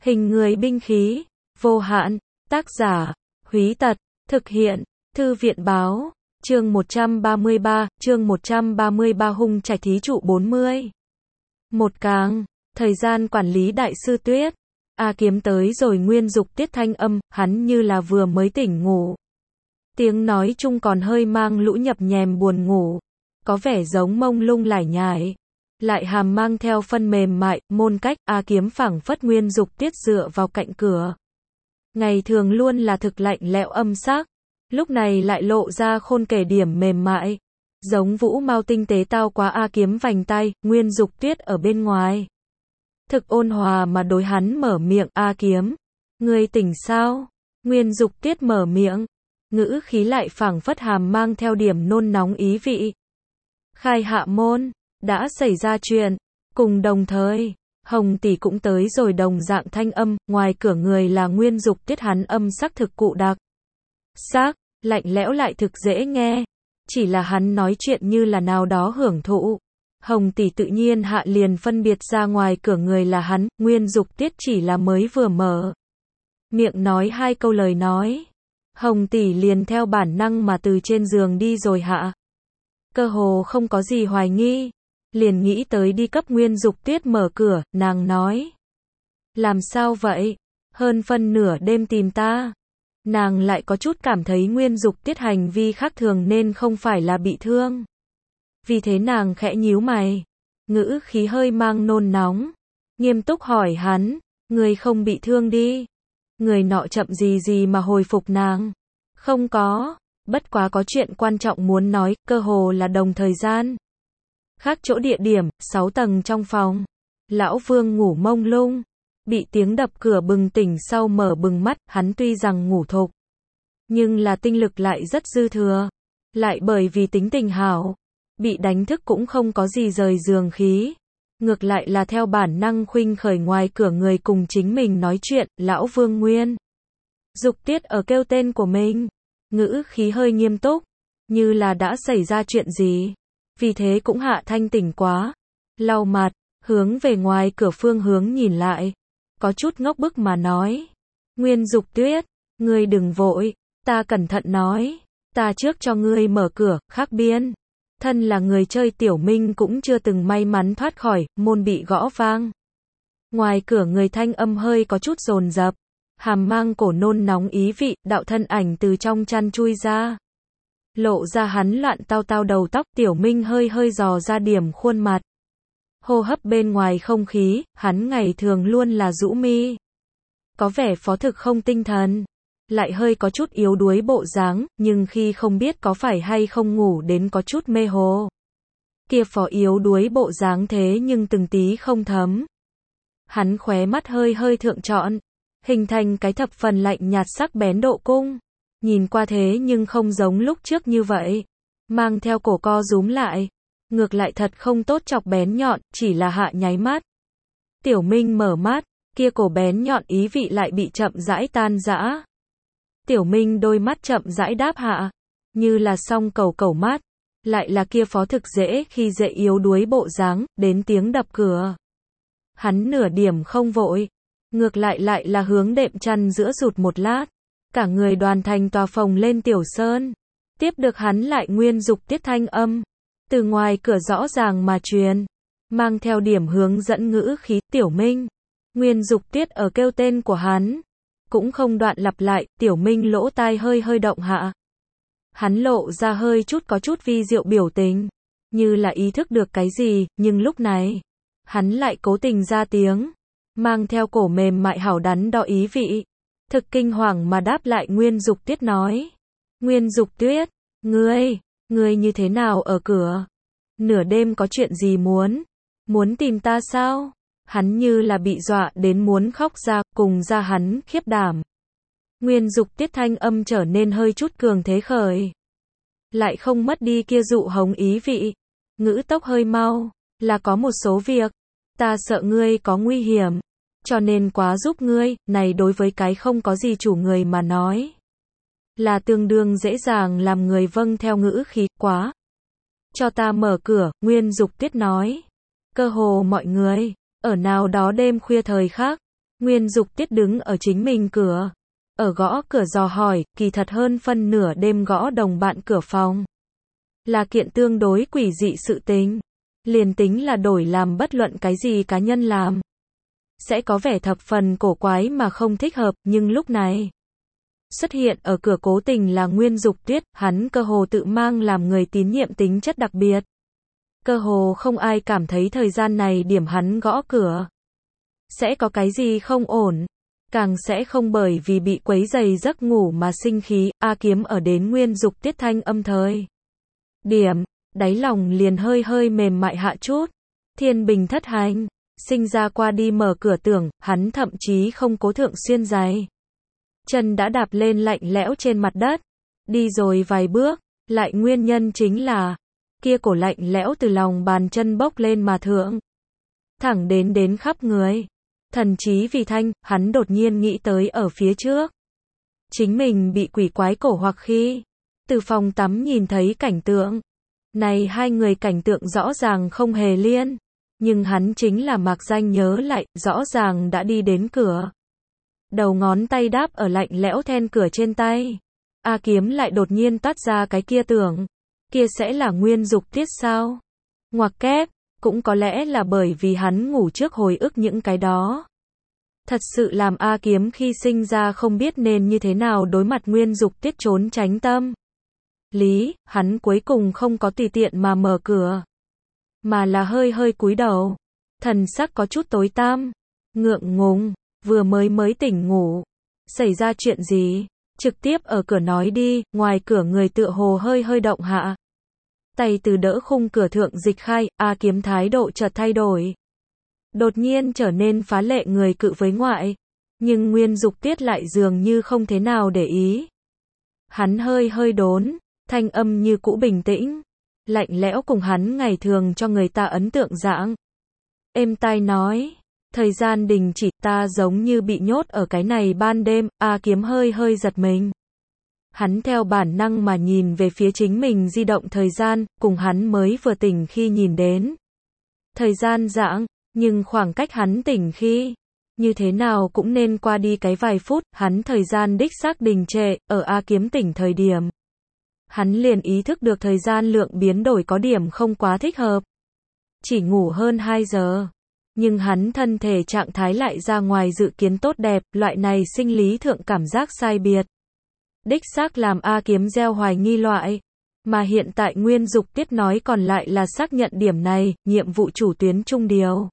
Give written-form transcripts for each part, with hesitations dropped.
Hình người binh khí, vô hạn, tác giả, Húy Tật, thực hiện, Thư viện báo, chương 133 hung trạch thí trụ 40. Một càng, thời gian quản lý đại sư Tuyết. A Kiếm tới rồi Nguyên Dục Tiết thanh âm, hắn như là vừa mới tỉnh ngủ. Tiếng nói chung còn hơi mang lũ nhập nhèm buồn ngủ, có vẻ giống mông lung lải nhải, lại hàm mang theo phân mềm mại, môn cách. A Kiếm phảng phất Nguyên Dục Tiết dựa vào cạnh cửa. Ngày thường luôn là thực lạnh lẽo âm sắc, lúc này lại lộ ra khôn kể điểm mềm mại, giống vũ mao tinh tế tao quá. A Kiếm vành tay, Nguyên Dục Tiết ở bên ngoài. Thực ôn hòa mà đối hắn mở miệng. A Kiếm, ngươi tỉnh sao? Nguyên Dục Tiết mở miệng, ngữ khí lại phảng phất hàm mang theo điểm nôn nóng ý vị. Khai hạ môn, đã xảy ra chuyện, cùng đồng thời, Hồng tỷ cũng tới rồi. Đồng dạng thanh âm, ngoài cửa người là Nguyên Dục Tiết, hắn âm sắc thực cụ đặc sắc, lạnh lẽo lại thực dễ nghe, chỉ là hắn nói chuyện như là nào đó hưởng thụ. Hồng tỷ tự nhiên hạ liền phân biệt ra ngoài cửa người là hắn. Nguyên Dục Tiết chỉ là mới vừa mở miệng nói hai câu lời nói, Hồng tỷ liền theo bản năng mà từ trên giường đi rồi hạ. Cơ hồ không có gì hoài nghi, liền nghĩ tới đi cấp Nguyên Dục Tiết mở cửa. Nàng nói, làm sao vậy? Hơn phân nửa đêm tìm ta. Nàng lại có chút cảm thấy Nguyên Dục Tiết hành vi khác thường nên không phải là bị thương. Vì thế nàng khẽ nhíu mày, ngữ khí hơi mang nôn nóng, nghiêm túc hỏi hắn, người không bị thương đi? Người nọ chậm gì mà hồi phục nàng, không có, bất quá có chuyện quan trọng muốn nói. Cơ hồ là đồng thời gian, khác chỗ địa điểm, 6 tầng trong phòng. Lão Vương ngủ mông lung, bị tiếng đập cửa bừng tỉnh sau mở bừng mắt. Hắn tuy rằng ngủ thục, nhưng là tinh lực lại rất dư thừa, lại bởi vì tính tình hảo, bị đánh thức cũng không có gì rời giường khí, ngược lại là theo bản năng khuynh khởi ngoài cửa người cùng chính mình nói chuyện. Lão Vương Nguyên Dục Tiết ở kêu tên của mình, ngữ khí hơi nghiêm túc, như là đã xảy ra chuyện gì, vì thế cũng hạ thanh tỉnh quá, lau mặt, hướng về ngoài cửa phương hướng nhìn lại, có chút ngốc bức mà nói, Nguyên Dục Tiết, ngươi đừng vội, ta cẩn thận nói, ta trước cho ngươi mở cửa. Khác biên, thân là người chơi Tiểu Minh cũng chưa từng may mắn thoát khỏi, môn bị gõ vang. Ngoài cửa người thanh âm hơi có chút dồn dập, hàm mang cổ nôn nóng ý vị. Đạo thân ảnh từ trong chăn chui ra, lộ ra hắn loạn tao đầu tóc. Tiểu Minh hơi dò ra điểm khuôn mặt, hô hấp bên ngoài không khí. Hắn ngày thường luôn là rũ mi, có vẻ phó thực không tinh thần, lại hơi có chút yếu đuối bộ dáng, nhưng khi không biết có phải hay không ngủ đến có chút mê hồ. Kia phó yếu đuối bộ dáng thế nhưng từng tí không thấm. Hắn khóe mắt hơi thượng trọn, hình thành cái thập phần lạnh nhạt sắc bén độ cung. Nhìn qua thế nhưng không giống lúc trước như vậy, mang theo cổ co rúm lại, ngược lại thật không tốt chọc bén nhọn, chỉ là hạ nháy mắt. Tiểu Minh mở mắt, kia cổ bén nhọn ý vị lại bị chậm rãi tan rã. Tiểu Minh đôi mắt chậm rãi đáp hạ, như là song cầu mắt, lại là kia phó thực dễ khi dễ yếu đuối bộ dáng. Đến tiếng đập cửa, hắn nửa điểm không vội, ngược lại là hướng đệm chăn giữa rụt một lát, cả người đoàn thành tòa phồng lên. Tiểu Sơn tiếp được hắn lại Nguyên Dục Tiết thanh âm, từ ngoài cửa rõ ràng mà truyền, mang theo điểm hướng dẫn ngữ khí. Tiểu Minh, Nguyên Dục Tiết ở kêu tên của hắn, cũng không đoạn lặp lại. Tiểu Minh lỗ tai hơi động hạ, hắn lộ ra hơi chút có chút vi diệu biểu tình, như là ý thức được cái gì, nhưng lúc này, hắn lại cố tình ra tiếng, mang theo cổ mềm mại hảo đắn đo ý vị, thực kinh hoàng mà đáp lại. Nguyên Dục Tiết nói, Nguyên Dục Tiết, ngươi như thế nào ở cửa? Nửa đêm có chuyện gì muốn tìm ta sao? Hắn như là bị dọa đến muốn khóc ra, cùng ra hắn khiếp đảm. Nguyên Dục Tiết thanh âm trở nên hơi chút cường thế khởi, lại không mất đi kia dụ hống ý vị, ngữ tốc hơi mau, là có một số việc, ta sợ ngươi có nguy hiểm, cho nên quá giúp ngươi. Này đối với cái không có gì chủ người mà nói, là tương đương dễ dàng làm người vâng theo ngữ khí. Quá, cho ta mở cửa. Nguyên Dục Tiết nói, cơ hồ mọi người, ở nào đó đêm khuya thời khắc, Nguyên Dục Tiết đứng ở chính mình cửa. Ở gõ cửa dò hỏi, kỳ thật hơn phân nửa đêm gõ đồng bạn cửa phòng. Là kiện tương đối quỷ dị sự tình. Liền tính là đổi làm bất luận cái gì cá nhân làm. Sẽ có vẻ thập phần cổ quái mà không thích hợp, nhưng lúc này. Xuất hiện ở cửa cố tình là Nguyên Dục Tuyết, hắn cơ hồ tự mang làm người tín nhiệm tính chất đặc biệt. Cơ hồ không ai cảm thấy thời gian này điểm hắn gõ cửa sẽ có cái gì không ổn. Càng sẽ không bởi vì bị quấy rầy giấc ngủ mà sinh khí. A Kiếm ở đến Nguyên Dục Tiết thanh âm thời điểm, đáy lòng liền hơi hơi mềm mại hạ chút. Thiên bình thất hành, sinh ra qua đi mở cửa tưởng, hắn thậm chí không cố thượng xuyên giày. Chân đã đạp lên lạnh lẽo trên mặt đất. Đi rồi vài bước, lại nguyên nhân chính là kia cổ lạnh lẽo từ lòng bàn chân bốc lên mà thượng. Thẳng đến khắp người. Thần trí vì thanh, hắn đột nhiên nghĩ tới ở phía trước. Chính mình bị quỷ quái cổ hoặc khi từ phòng tắm nhìn thấy cảnh tượng. Này hai người cảnh tượng rõ ràng không hề liên. Nhưng hắn chính là mạc danh nhớ lại, rõ ràng đã đi đến cửa. Đầu ngón tay đáp ở lạnh lẽo then cửa trên tay. A Kiếm lại đột nhiên toát ra cái kia tưởng. Kia sẽ là Nguyên Dục Tiết sao? Ngoặc kép, cũng có lẽ là bởi vì hắn ngủ trước hồi ức những cái đó. Thật sự làm A Kiếm khi sinh ra không biết nên như thế nào đối mặt Nguyên Dục Tiết trốn tránh tâm. Lý, hắn cuối cùng không có tùy tiện mà mở cửa. Mà là hơi hơi cúi đầu. Thần sắc có chút tối tăm. Ngượng ngùng, vừa mới tỉnh ngủ. Xảy ra chuyện gì? Trực tiếp ở cửa nói đi, ngoài cửa người tựa hồ hơi hơi động hạ. Tay từ đỡ khung cửa thượng dịch khai, A Kiếm thái độ chợt thay đổi. Đột nhiên trở nên phá lệ người cự với ngoại. Nhưng Nguyên Dục Tiết lại dường như không thế nào để ý. Hắn hơi hơi đốn, thanh âm như cũ bình tĩnh. Lạnh lẽo cùng hắn ngày thường cho người ta ấn tượng dạng. Êm tai nói. Thời gian đình chỉ, ta giống như bị nhốt ở cái này ban đêm. A Kiếm hơi hơi giật mình. Hắn theo bản năng mà nhìn về phía chính mình di động thời gian, cùng hắn mới vừa tỉnh khi nhìn đến. Thời gian dạng, nhưng khoảng cách hắn tỉnh khi, như thế nào cũng nên qua đi cái vài phút, hắn thời gian đích xác đình trệ, ở A Kiếm tỉnh thời điểm. Hắn liền ý thức được thời gian lượng biến đổi có điểm không quá thích hợp. Chỉ ngủ hơn 2 giờ. Nhưng hắn thân thể trạng thái lại ra ngoài dự kiến tốt đẹp, loại này sinh lý thượng cảm giác sai biệt. Đích xác làm A Kiếm gieo hoài nghi loại. Mà hiện tại Nguyên Dục Tiết nói còn lại là xác nhận điểm này, nhiệm vụ chủ tuyến chung điều.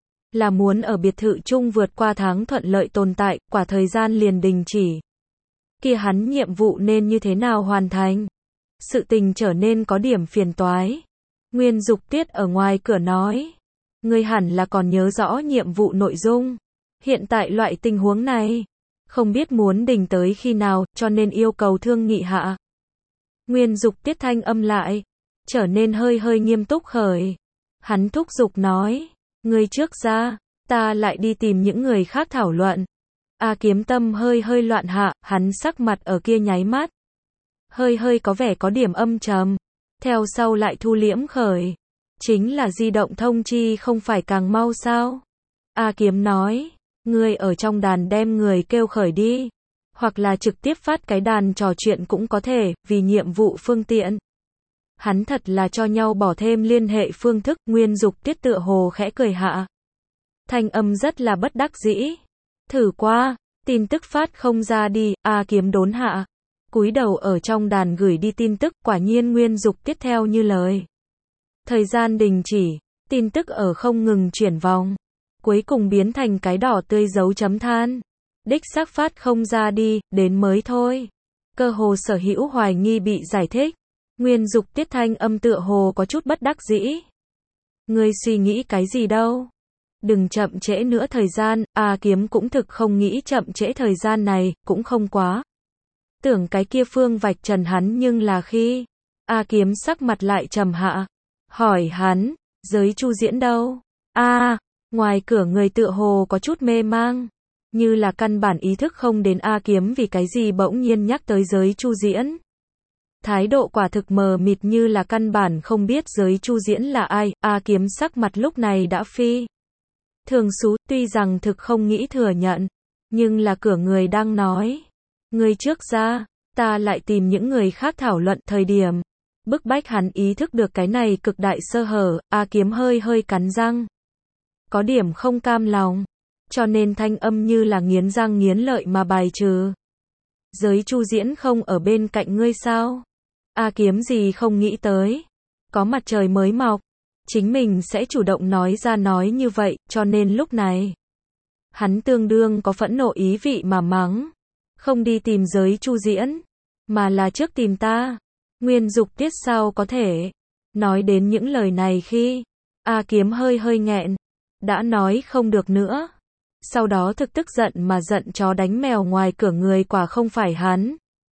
Là muốn ở biệt thự chung vượt qua tháng thuận lợi tồn tại, quả thời gian liền đình chỉ. Kia hắn nhiệm vụ nên như thế nào hoàn thành? Sự tình trở nên có điểm phiền toái. Nguyên Dục Tiết ở ngoài cửa nói. Ngươi hẳn là còn nhớ rõ nhiệm vụ nội dung. Hiện tại loại tình huống này, không biết muốn đình tới khi nào, cho nên yêu cầu thương nghị hạ. Nguyên Dục Tiết thanh âm lại, trở nên hơi hơi nghiêm túc khởi. Hắn thúc giục nói, ngươi trước ra, ta lại đi tìm những người khác thảo luận. A Kiếm tâm hơi hơi loạn hạ, hắn sắc mặt ở kia nháy mắt. Hơi hơi có vẻ có điểm âm trầm. Theo sau lại thu liễm khởi. Chính là di động thông chi không phải càng mau sao? A Kiếm nói, ngươi ở trong đàn đem người kêu khởi đi. Hoặc là trực tiếp phát cái đàn trò chuyện cũng có thể, vì nhiệm vụ phương tiện. Hắn thật là cho nhau bỏ thêm liên hệ phương thức. Nguyên Dục Tiết tựa hồ khẽ cười hạ. Thanh âm rất là bất đắc dĩ. Thử qua, tin tức phát không ra đi. A Kiếm đốn hạ. Cúi đầu ở trong đàn gửi đi tin tức, quả nhiên Nguyên Dục Tiết theo như lời. Thời gian đình chỉ, tin tức ở không ngừng chuyển vòng. Cuối cùng biến thành cái đỏ tươi dấu chấm than. Đích xác phát không ra đi, đến mới thôi. Cơ hồ sở hữu hoài nghi bị giải thích. Nguyên Dục Tiết thanh âm tựa hồ có chút bất đắc dĩ. Ngươi suy nghĩ cái gì đâu? Đừng chậm trễ nữa thời gian, A Kiếm cũng thực không nghĩ chậm trễ thời gian này, cũng không quá. Tưởng cái kia phương vạch trần hắn nhưng là khi. A Kiếm sắc mặt lại trầm hạ. Hỏi hắn, giới Chu Diễn đâu? Ngoài cửa người tựa hồ có chút mê mang. Như là căn bản ý thức không đến A Kiếm vì cái gì bỗng nhiên nhắc tới giới Chu Diễn. Thái độ quả thực mờ mịt như là căn bản không biết giới Chu Diễn là ai. A Kiếm sắc mặt lúc này đã phi Thường Sú tuy rằng thực không nghĩ thừa nhận, nhưng là cửa người đang nói. Người trước ra, ta lại tìm những người khác thảo luận thời điểm. Bức bách hắn ý thức được cái này cực đại sơ hở, A Kiếm hơi hơi cắn răng. Có điểm không cam lòng, cho nên thanh âm như là nghiến răng nghiến lợi mà bài trừ. Giới Chu Diễn không ở bên cạnh ngươi sao? A Kiếm gì không nghĩ tới. Có mặt trời mới mọc, chính mình sẽ chủ động nói ra nói như vậy, cho nên lúc này. Hắn tương đương có phẫn nộ ý vị mà mắng. Không đi tìm giới Chu Diễn, mà là trước tìm ta. Nguyên Dục Tiết sao có thể. Nói đến những lời này khi A Kiếm hơi hơi nghẹn, đã nói không được nữa. Sau đó thực tức giận mà giận chó đánh mèo ngoài cửa người quả không phải hắn.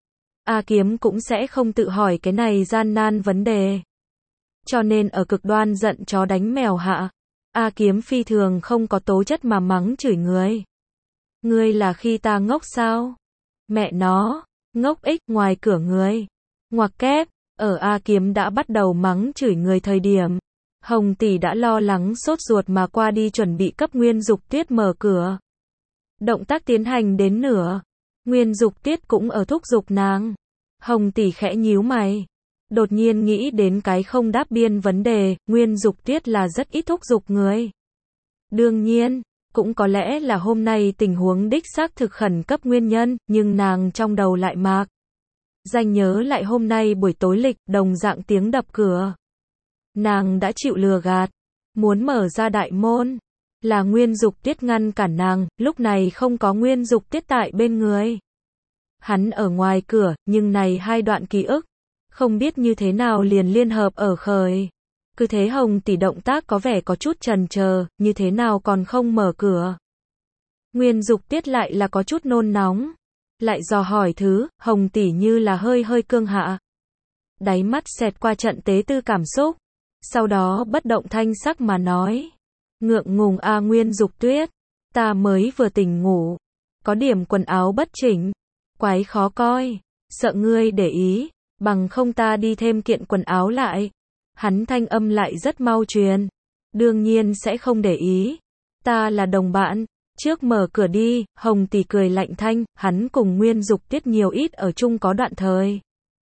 A Kiếm cũng sẽ không tự hỏi cái này gian nan vấn đề. Cho nên ở cực đoan giận chó đánh mèo hạ, A Kiếm phi thường không có tố chất mà mắng chửi người. Ngươi là khi ta ngốc sao? Mẹ nó, ngốc ích ngoài cửa người. Ngoặc kép, ở A Kiếm đã bắt đầu mắng chửi người thời điểm. Hồng tỷ đã lo lắng sốt ruột mà qua đi chuẩn bị cấp Nguyên Dục Tiết mở cửa. Động tác tiến hành đến nửa, Nguyên Dục Tiết cũng ở thúc giục nàng. Hồng tỷ khẽ nhíu mày, đột nhiên nghĩ đến cái không đáp biên vấn đề, Nguyên Dục Tiết là rất ít thúc giục người. Đương nhiên, cũng có lẽ là hôm nay tình huống đích xác thực khẩn cấp nguyên nhân, nhưng nàng trong đầu lại mạc danh nhớ lại hôm nay buổi tối lịch, đồng dạng tiếng đập cửa. Nàng đã chịu lừa gạt, muốn mở ra đại môn, là Nguyên Dục Tiết ngăn cản nàng, lúc này không có Nguyên Dục Tiết tại bên người. Hắn ở ngoài cửa, nhưng này hai đoạn ký ức, không biết như thế nào liền liên hợp ở khởi. Cứ thế Hồng tỷ động tác có vẻ có chút chần chờ, như thế nào còn không mở cửa. Nguyên Dục Tiết lại là có chút nôn nóng, lại dò hỏi thứ, Hồng tỷ như là hơi hơi cương hạ. Đáy mắt xẹt qua trận tế tư cảm xúc, sau đó bất động thanh sắc mà nói. Ngượng ngùng a Nguyên Dục Tuyết, ta mới vừa tỉnh ngủ, có điểm quần áo bất chỉnh, quái khó coi, sợ ngươi để ý, bằng không ta đi thêm kiện quần áo lại. Hắn thanh âm lại rất mau truyền, đương nhiên sẽ không để ý, ta là đồng bạn, trước mở cửa đi. Hồng tỷ cười lạnh thanh, hắn cùng Nguyên Dục Tiết nhiều ít ở chung có đoạn thời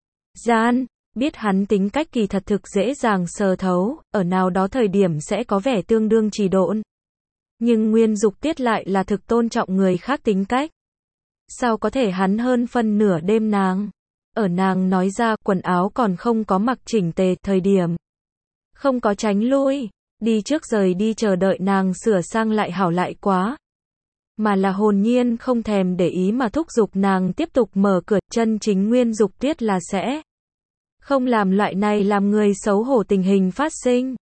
gian, biết hắn tính cách kỳ thật thực dễ dàng sờ thấu, ở nào đó thời điểm sẽ có vẻ tương đương trì độn. Nhưng Nguyên Dục Tiết lại là thực tôn trọng người khác tính cách. Sao có thể hắn hơn phân nửa đêm nàng, ở nàng nói ra quần áo còn không có mặc chỉnh tề thời điểm. Không có tránh lui, đi trước rời đi chờ đợi nàng sửa sang lại hảo lại quá. Mà là hồn nhiên không thèm để ý mà thúc giục nàng tiếp tục mở cửa, chân chính Nguyên Dục Tiết là sẽ không làm loại này làm người xấu hổ tình hình phát sinh.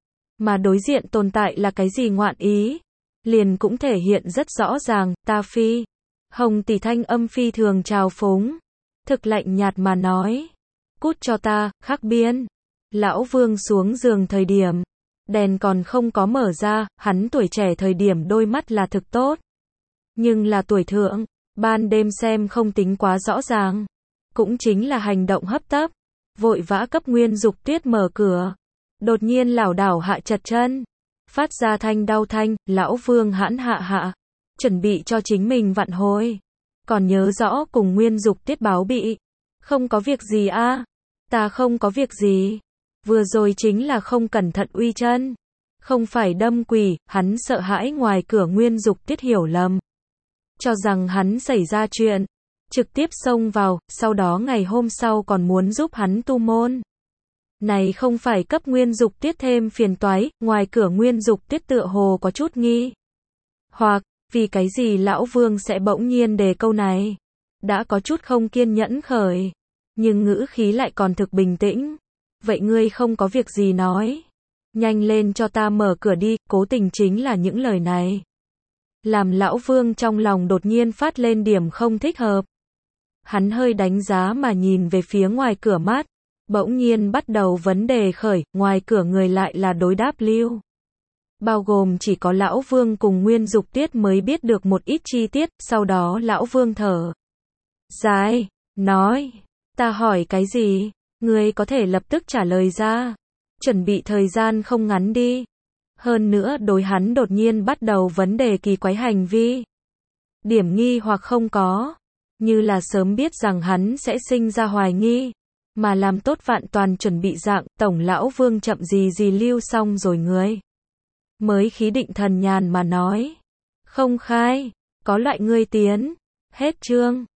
Mà đối diện tồn tại là cái gì ngoạn ý, liền cũng thể hiện rất rõ ràng, ta phi. Hồng tỷ thanh âm phi thường trào phúng, thực lạnh nhạt mà nói. Cút cho ta, Khắc Biên. Lão Vương xuống giường thời điểm, đèn còn không có mở ra, hắn tuổi trẻ thời điểm đôi mắt là thực tốt. Nhưng là tuổi thượng, ban đêm xem không tính quá rõ ràng. Cũng chính là hành động hấp tấp, vội vã cấp Nguyên Dục Tuyết mở cửa. Đột nhiên lảo đảo hạ chật chân, phát ra thanh đau thanh, Lão Vương hãn hạ, chuẩn bị cho chính mình vặn hồi. Còn nhớ rõ cùng Nguyên Dục Tiết báo bị. Không có việc gì a, ta không có việc gì. Vừa rồi chính là không cẩn thận uy chân. Không phải đâm quỷ, hắn sợ hãi ngoài cửa Nguyên Dục Tiết hiểu lầm. Cho rằng hắn xảy ra chuyện. Trực tiếp xông vào, sau đó ngày hôm sau còn muốn giúp hắn tu môn. Này không phải cấp Nguyên Dục Tiết thêm phiền toái, ngoài cửa Nguyên Dục Tiết tựa hồ có chút nghi. Hoặc, vì cái gì Lão Vương sẽ bỗng nhiên đề câu này. Đã có chút không kiên nhẫn khởi. Nhưng ngữ khí lại còn thực bình tĩnh. Vậy ngươi không có việc gì nói. Nhanh lên cho ta mở cửa đi, cố tình chính là những lời này. Làm Lão Vương trong lòng đột nhiên phát lên điểm không thích hợp. Hắn hơi đánh giá mà nhìn về phía ngoài cửa mát. Bỗng nhiên bắt đầu vấn đề khởi, ngoài cửa người lại là đối đáp lưu. Bao gồm chỉ có Lão Vương cùng Nguyên Dục Tiết mới biết được một ít chi tiết, sau đó Lão Vương thở dài, nói, ta hỏi cái gì, ngươi có thể lập tức trả lời ra, chuẩn bị thời gian không ngắn đi. Hơn nữa đối hắn đột nhiên bắt đầu vấn đề kỳ quái hành vi. Điểm nghi hoặc không có, như là sớm biết rằng hắn sẽ sinh ra hoài nghi, mà làm tốt vạn toàn chuẩn bị dạng, Tổng lão Vương chậm gì gì lưu xong rồi người. Mới khí định thần nhàn mà nói. Không khai, có loại ngươi tiến. Hết chương.